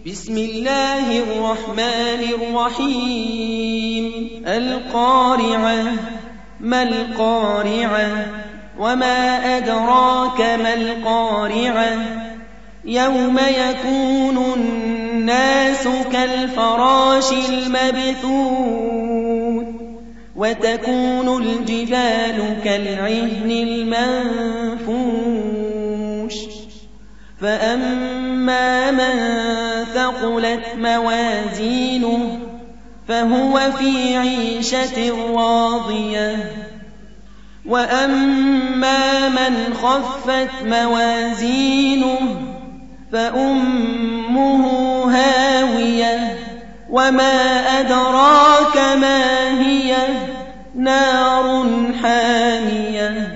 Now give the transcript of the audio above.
بسم الله الرحمن الرحيم القارعة ما القارعة وما أدراك ما القارعة يوم يكون الناس كالفراش المبثوث وتكون الجبال كالعهن المنفوش فأما من ثقلت موازينه فهو في عيشة راضية وأما من خفت موازينه فأمه هاوية وما أدراك ما هي نار حامية